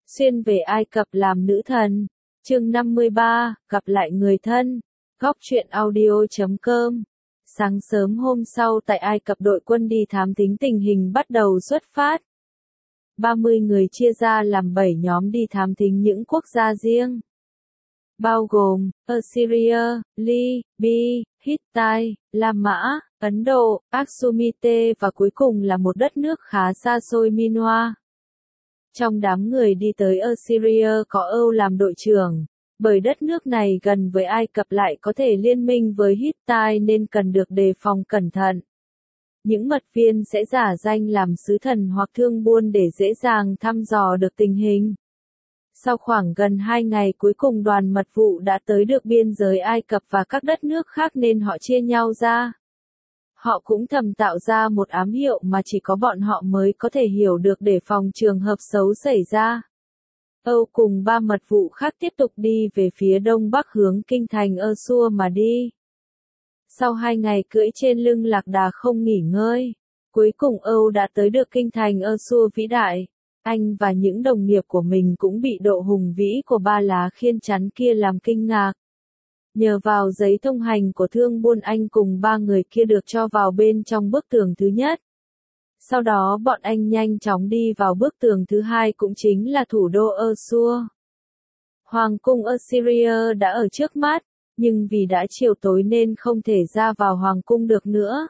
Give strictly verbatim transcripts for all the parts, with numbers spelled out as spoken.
Xuyên về Ai Cập làm nữ thần. Chương năm mươi ba, gặp lại người thân. Góc truyện audio chấm com. Sáng sớm hôm sau tại Ai Cập, đội quân đi thám thính tình hình bắt đầu xuất phát. ba mươi người chia ra làm bảy nhóm đi thám thính những quốc gia riêng, bao gồm Assyria, Libya, Hittite, La Mã, Ấn Độ, Aksumite và cuối cùng là một đất nước khá xa xôi Minoa. Trong đám người đi tới Assyria có Âu làm đội trưởng, bởi đất nước này gần với Ai Cập lại có thể liên minh với Hittite nên cần được đề phòng cẩn thận. Những mật viên sẽ giả danh làm sứ thần hoặc thương buôn để dễ dàng thăm dò được tình hình. Sau khoảng gần hai ngày cuối cùng đoàn mật vụ đã tới được biên giới Ai Cập và các đất nước khác nên họ chia nhau ra. Họ cũng thầm tạo ra một ám hiệu mà chỉ có bọn họ mới có thể hiểu được để phòng trường hợp xấu xảy ra. Âu cùng ba mật vụ khác tiếp tục đi về phía đông bắc hướng kinh thành Assur mà đi. Sau hai ngày cưỡi trên lưng lạc đà không nghỉ ngơi, cuối cùng Âu đã tới được kinh thành Assur vĩ đại. Anh và những đồng nghiệp của mình cũng bị độ hùng vĩ của ba lá khiên chắn kia làm kinh ngạc. Nhờ vào giấy thông hành của thương buôn, anh cùng ba người kia được cho vào bên trong bức tường thứ nhất. Sau đó bọn anh nhanh chóng đi vào bức tường thứ hai, cũng chính là thủ đô Assur. Hoàng cung Assyria đã ở trước mắt, nhưng vì đã chiều tối nên không thể ra vào hoàng cung được nữa.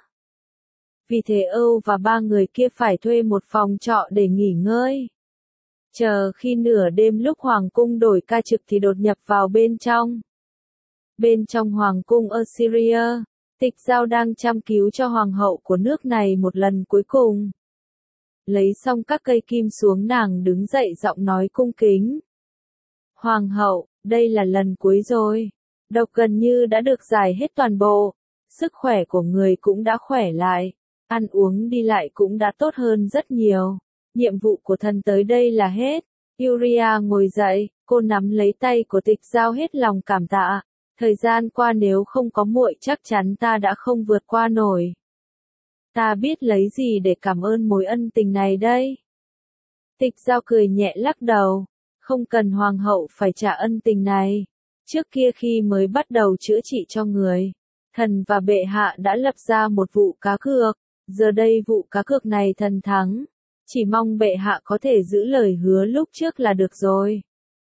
Vì thế Âu và ba người kia phải thuê một phòng trọ để nghỉ ngơi. Chờ khi nửa đêm lúc hoàng cung đổi ca trực thì đột nhập vào bên trong. Bên trong hoàng cung Assyria, Tịch Giao đang chăm cứu cho hoàng hậu của nước này một lần cuối cùng. Lấy xong các cây kim xuống, nàng đứng dậy giọng nói cung kính. Hoàng hậu, đây là lần cuối rồi. Độc gần như đã được giải hết toàn bộ. Sức khỏe của người cũng đã khỏe lại. Ăn uống đi lại cũng đã tốt hơn rất nhiều. Nhiệm vụ của thần tới đây là hết. Uriah ngồi dậy, cô nắm lấy tay của Tịch Giao hết lòng cảm tạ. Thời gian qua nếu không có muội chắc chắn ta đã không vượt qua nổi. Ta biết lấy gì để cảm ơn mối ân tình này đây? Tịch Giao cười nhẹ lắc đầu. Không cần hoàng hậu phải trả ân tình này. Trước kia khi mới bắt đầu chữa trị cho người, thần và bệ hạ đã lập ra một vụ cá cược. Giờ đây vụ cá cược này thần thắng. Chỉ mong bệ hạ có thể giữ lời hứa lúc trước là được rồi.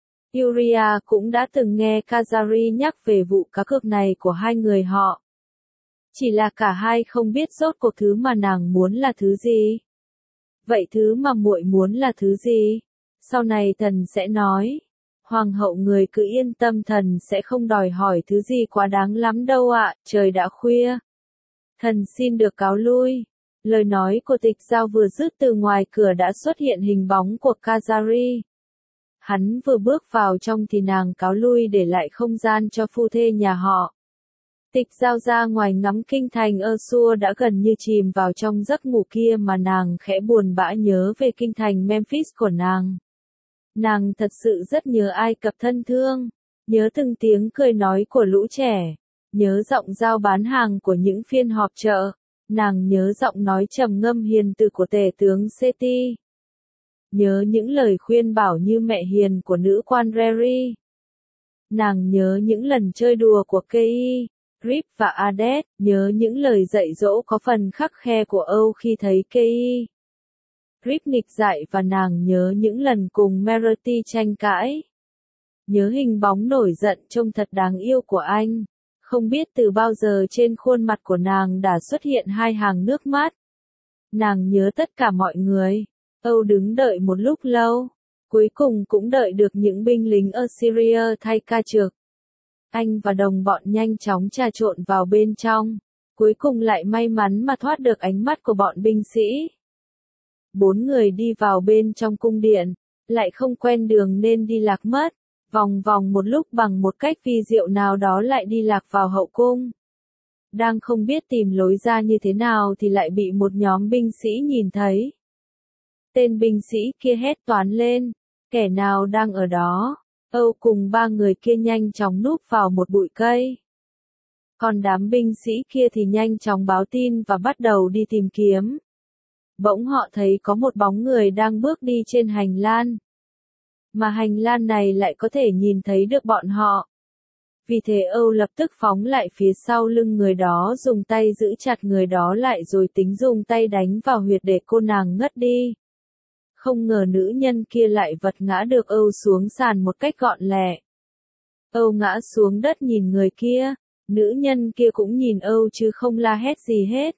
Uriah cũng đã từng nghe Kazari nhắc về vụ cá cược này của hai người họ. Chỉ là cả hai không biết rốt cuộc thứ mà nàng muốn là thứ gì. Vậy thứ mà muội muốn là thứ gì? Sau này thần sẽ nói. Hoàng hậu người cứ yên tâm, thần sẽ không đòi hỏi thứ gì quá đáng lắm đâu ạ, trời đã khuya. Thần xin được cáo lui. Lời nói của Tịch Giao vừa dứt, từ ngoài cửa đã xuất hiện hình bóng của Kazari. Hắn vừa bước vào trong thì nàng cáo lui để lại không gian cho phu thê nhà họ. Tịch Giao ra ngoài ngắm kinh thành Assur đã gần như chìm vào trong giấc ngủ kia mà nàng khẽ buồn bã nhớ về kinh thành Memphis của nàng. Nàng thật sự rất nhớ Ai Cập thân thương, nhớ từng tiếng cười nói của lũ trẻ, nhớ giọng giao bán hàng của những phiên họp chợ, nàng nhớ giọng nói trầm ngâm hiền từ của tể tướng Seti. Nhớ những lời khuyên bảo như mẹ hiền của nữ quan Reri. Nàng nhớ những lần chơi đùa của Kei, Rip và Adet, nhớ những lời dạy dỗ có phần khắc khe của Âu khi thấy Kei, Rip nghịch dại, và nàng nhớ những lần cùng Merati tranh cãi. Nhớ hình bóng nổi giận trông thật đáng yêu của anh. Không biết từ bao giờ trên khuôn mặt của nàng đã xuất hiện hai hàng nước mắt. Nàng nhớ tất cả mọi người. Âu đứng đợi một lúc lâu, cuối cùng cũng đợi được những binh lính Assyria thay ca trực. Anh và đồng bọn nhanh chóng trà trộn vào bên trong, cuối cùng lại may mắn mà thoát được ánh mắt của bọn binh sĩ. Bốn người đi vào bên trong cung điện, lại không quen đường nên đi lạc mất, vòng vòng một lúc bằng một cách vi diệu nào đó lại đi lạc vào hậu cung. Đang không biết tìm lối ra như thế nào thì lại bị một nhóm binh sĩ nhìn thấy. Tên binh sĩ kia hét toán lên, kẻ nào đang ở đó? Âu cùng ba người kia nhanh chóng núp vào một bụi cây. Còn đám binh sĩ kia thì nhanh chóng báo tin và bắt đầu đi tìm kiếm. Bỗng họ thấy có một bóng người đang bước đi trên hành lang. mà hành lang này lại có thể nhìn thấy được bọn họ. Vì thế Âu lập tức phóng lại phía sau lưng người đó, dùng tay giữ chặt người đó lại rồi tính dùng tay đánh vào huyệt để cô nàng ngất đi. Không ngờ nữ nhân kia lại vật ngã được Âu xuống sàn một cách gọn lẹ. Âu ngã xuống đất nhìn người kia, nữ nhân kia cũng nhìn Âu chứ không la hét gì hết.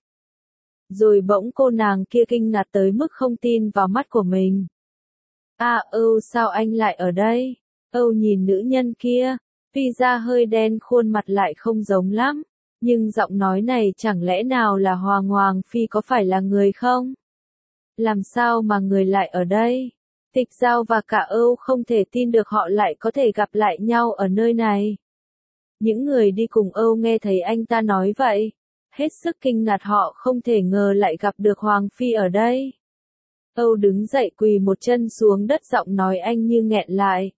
Rồi bỗng cô nàng kia kinh ngạc tới mức không tin vào mắt của mình. À Âu, sao anh lại ở đây? Âu nhìn nữ nhân kia, tuy da hơi đen khuôn mặt lại không giống lắm, nhưng giọng nói này chẳng lẽ nào là Hoàng Hoàng Phi, có phải là người không? Làm sao mà người lại ở đây? Tịch Giao và cả Âu không thể tin được họ lại có thể gặp lại nhau ở nơi này. Những người đi cùng Âu nghe thấy anh ta nói vậy, hết sức kinh ngạc, họ không thể ngờ lại gặp được Hoàng Phi ở đây. Âu đứng dậy quỳ một chân xuống đất, giọng nói anh như nghẹn lại.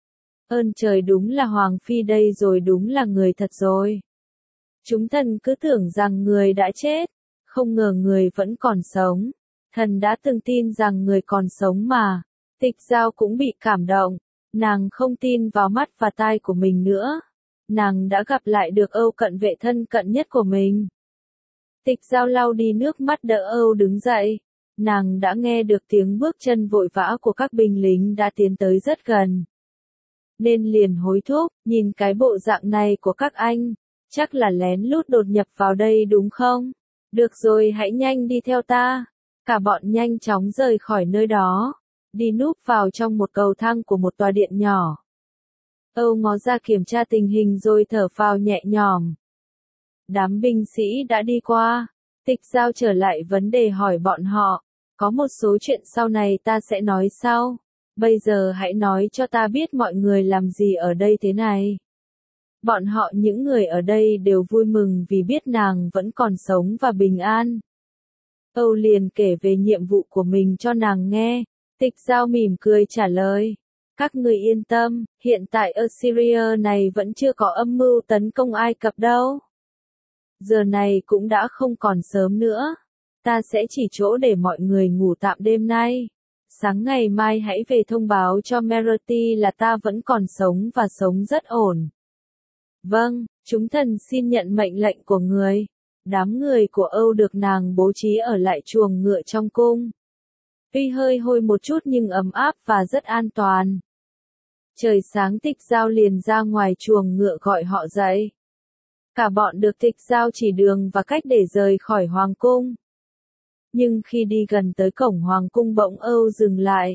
Ơn trời, đúng là Hoàng Phi đây rồi, đúng là người thật rồi. Chúng thần cứ tưởng rằng người đã chết, không ngờ người vẫn còn sống. Thần đã từng tin rằng người còn sống mà. Tịch Giao cũng bị cảm động, nàng không tin vào mắt và tai của mình nữa. Nàng đã gặp lại được Âu, cận vệ thân cận nhất của mình. Tịch Giao lau đi nước mắt đỡ Âu đứng dậy. Nàng đã nghe được tiếng bước chân vội vã của các binh lính đã tiến tới rất gần. Nên liền hối thúc, nhìn cái bộ dạng này của các anh, chắc là lén lút đột nhập vào đây đúng không? Được rồi, hãy nhanh đi theo ta. Cả bọn nhanh chóng rời khỏi nơi đó, đi núp vào trong một cầu thang của một tòa điện nhỏ. Âu ngó ra kiểm tra tình hình rồi thở phào nhẹ nhõm. Đám binh sĩ đã đi qua, Tịch Giao trở lại vấn đề hỏi bọn họ, có một số chuyện sau này ta sẽ nói sau. Bây giờ hãy nói cho ta biết mọi người làm gì ở đây thế này. Bọn họ, những người ở đây đều vui mừng vì biết nàng vẫn còn sống và bình an. Âu liền kể về nhiệm vụ của mình cho nàng nghe. Tịch Giao mỉm cười trả lời. Các người yên tâm, hiện tại Assyria này vẫn chưa có âm mưu tấn công Ai Cập đâu. Giờ này cũng đã không còn sớm nữa. Ta sẽ chỉ chỗ để mọi người ngủ tạm đêm nay. Sáng ngày mai hãy về thông báo cho Meroti là ta vẫn còn sống và sống rất ổn. Vâng, chúng thần xin nhận mệnh lệnh của người. Đám người của Âu được nàng bố trí ở lại chuồng ngựa trong cung. Tuy hơi hôi một chút nhưng ấm áp và rất an toàn. Trời sáng, Tịch Giao liền ra ngoài chuồng ngựa gọi họ dậy. Cả bọn được Tịch Giao chỉ đường và cách để rời khỏi hoàng cung. Nhưng khi đi gần tới cổng hoàng cung bỗng Âu dừng lại.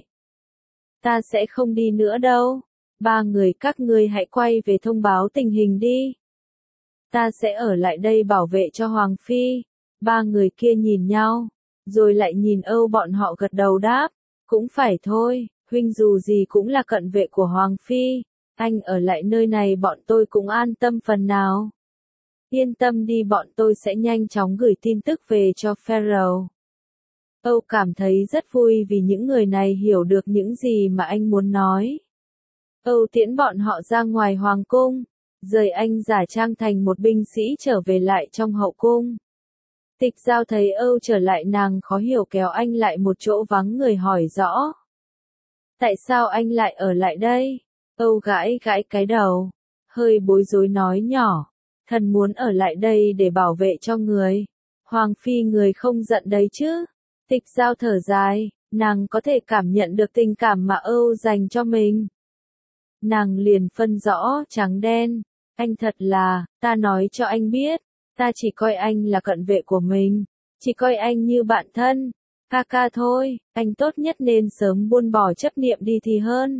Ta sẽ không đi nữa đâu. Ba người các ngươi hãy quay về thông báo tình hình đi. Ta sẽ ở lại đây bảo vệ cho Hoàng Phi. Ba người kia nhìn nhau, rồi lại nhìn Âu, bọn họ gật đầu đáp. Cũng phải thôi, huynh dù gì cũng là cận vệ của Hoàng Phi. Anh ở lại nơi này bọn tôi cũng an tâm phần nào. Yên tâm đi, bọn tôi sẽ nhanh chóng gửi tin tức về cho Pharaoh. Âu cảm thấy rất vui vì những người này hiểu được những gì mà anh muốn nói. Âu tiễn bọn họ ra ngoài hoàng cung, rời anh giả trang thành một binh sĩ trở về lại trong hậu cung. Tịch Giao thấy Âu trở lại, nàng khó hiểu kéo anh lại một chỗ vắng người hỏi rõ. Tại sao anh lại ở lại đây? Âu gãi gãi cái đầu, hơi bối rối nói nhỏ. Thần muốn ở lại đây để bảo vệ cho người. Hoàng Phi người không giận đấy chứ? Tịch Giao thở dài, nàng có thể cảm nhận được tình cảm mà Âu dành cho mình. Nàng liền phân rõ trắng đen. Anh thật là, ta nói cho anh biết, ta chỉ coi anh là cận vệ của mình, chỉ coi anh như bạn thân, ca ca thôi, anh tốt nhất nên sớm buông bỏ chấp niệm đi thì hơn.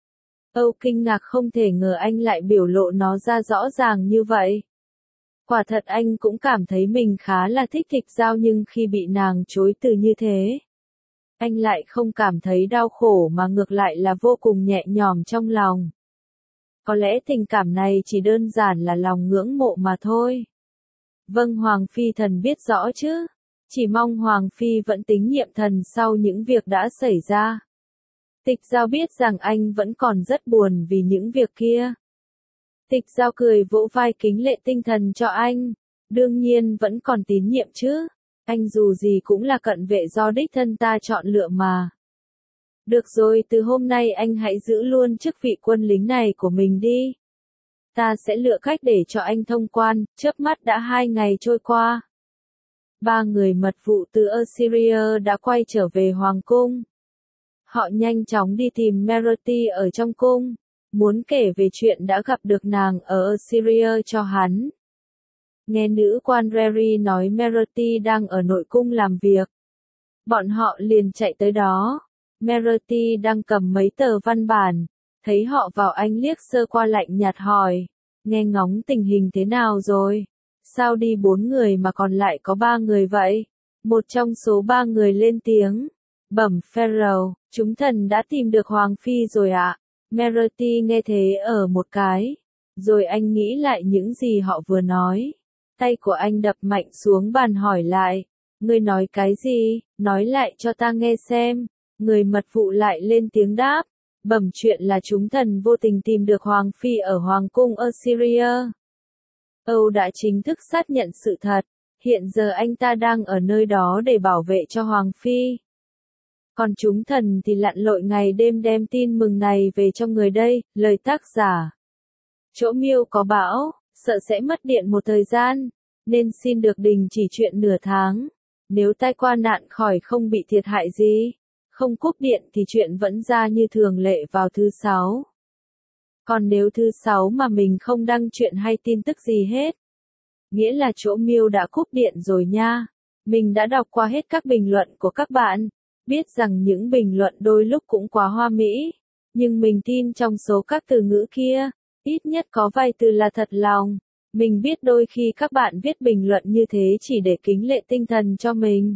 Âu kinh ngạc, không thể ngờ anh lại biểu lộ nó ra rõ ràng như vậy. Quả thật anh cũng cảm thấy mình khá là thích Tịch Giao, nhưng khi bị nàng chối từ như thế, anh lại không cảm thấy đau khổ mà ngược lại là vô cùng nhẹ nhõm trong lòng. Có lẽ tình cảm này chỉ đơn giản là lòng ngưỡng mộ mà thôi. Vâng, Hoàng Phi thần biết rõ chứ. Chỉ mong Hoàng Phi vẫn tín nhiệm thần sau những việc đã xảy ra. Tịch Giao biết rằng anh vẫn còn rất buồn vì những việc kia. Tịch Giao cười vỗ vai kính lệ tinh thần cho anh. Đương nhiên vẫn còn tín nhiệm chứ. Anh dù gì cũng là cận vệ do đích thân ta chọn lựa mà. Được rồi, từ hôm nay anh hãy giữ luôn chức vị quân lính này của mình đi. Ta sẽ lựa cách để cho anh thông quan. Chớp mắt đã hai ngày trôi qua. Ba người mật vụ từ Assyria đã quay trở về Hoàng cung. Họ nhanh chóng đi tìm Meroti ở trong cung, muốn kể về chuyện đã gặp được nàng ở Assyria cho hắn. Nghe nữ quan Reri nói Meroti đang ở nội cung làm việc. Bọn họ liền chạy tới đó. Meroti đang cầm mấy tờ văn bản, thấy họ vào anh liếc sơ qua lạnh nhạt hỏi, nghe ngóng tình hình thế nào rồi? Sao đi bốn người mà còn lại có ba người vậy? Một trong số ba người lên tiếng, bẩm Pharaoh, chúng thần đã tìm được Hoàng Phi rồi ạ. Meroti nghe thế ở một cái, rồi anh nghĩ lại những gì họ vừa nói. Tay của anh đập mạnh xuống bàn hỏi lại, ngươi nói cái gì, nói lại cho ta nghe xem. Người mật vụ lại lên tiếng đáp, bẩm chuyện là chúng thần vô tình tìm được Hoàng Phi ở Hoàng cung Assyria. Âu đã chính thức xác nhận sự thật, hiện giờ anh ta đang ở nơi đó để bảo vệ cho Hoàng Phi. Còn chúng thần thì lặn lội ngày đêm đem tin mừng này về cho người đây, lời tác giả. Chỗ Miêu có bão, sợ sẽ mất điện một thời gian, nên xin được đình chỉ chuyện nửa tháng. Nếu tai qua nạn khỏi không bị thiệt hại gì, không cúp điện thì chuyện vẫn ra như thường lệ vào thứ sáu. Còn nếu thứ sáu mà mình không đăng chuyện hay tin tức gì hết, nghĩa là chỗ Miêu đã cúp điện rồi nha. Mình đã đọc qua hết các bình luận của các bạn, biết rằng những bình luận đôi lúc cũng quá hoa mỹ, nhưng mình tin trong số các từ ngữ kia, ít nhất có vài từ là thật lòng. Mình biết đôi khi các bạn viết bình luận như thế chỉ để kính lệ tinh thần cho mình.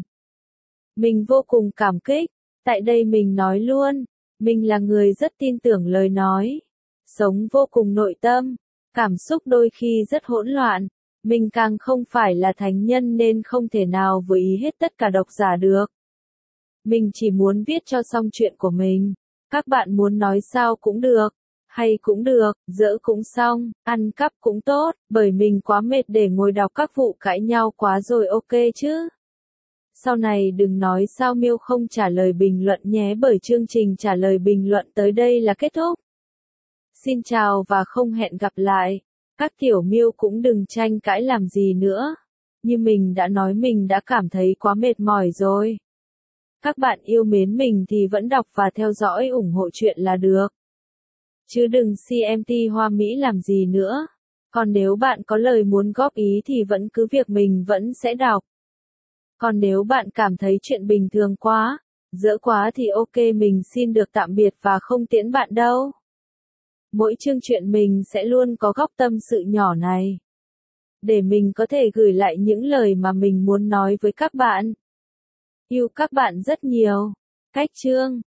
Mình vô cùng cảm kích, tại đây mình nói luôn, mình là người rất tin tưởng lời nói, sống vô cùng nội tâm, cảm xúc đôi khi rất hỗn loạn, mình càng không phải là thánh nhân nên không thể nào vừa ý hết tất cả độc giả được. Mình chỉ muốn viết cho xong chuyện của mình, các bạn muốn nói sao cũng được, hay cũng được, dỡ cũng xong, ăn cắp cũng tốt, bởi mình quá mệt để ngồi đọc các vụ cãi nhau quá rồi ok chứ. Sau này đừng nói sao Miêu không trả lời bình luận nhé bởi chương trình trả lời bình luận tới đây là kết thúc. Xin chào và không hẹn gặp lại. Các tiểu Miêu cũng đừng tranh cãi làm gì nữa. Như mình đã nói mình đã cảm thấy quá mệt mỏi rồi. Các bạn yêu mến mình thì vẫn đọc và theo dõi ủng hộ chuyện là được. Chứ đừng xê em tê hoa mỹ làm gì nữa. Còn nếu bạn có lời muốn góp ý thì vẫn cứ việc mình vẫn sẽ đọc. Còn nếu bạn cảm thấy chuyện bình thường quá, dở quá thì ok mình xin được tạm biệt và không tiễn bạn đâu. Mỗi chương chuyện mình sẽ luôn có góc tâm sự nhỏ này. Để mình có thể gửi lại những lời mà mình muốn nói với các bạn. Yêu các bạn rất nhiều. Cách chương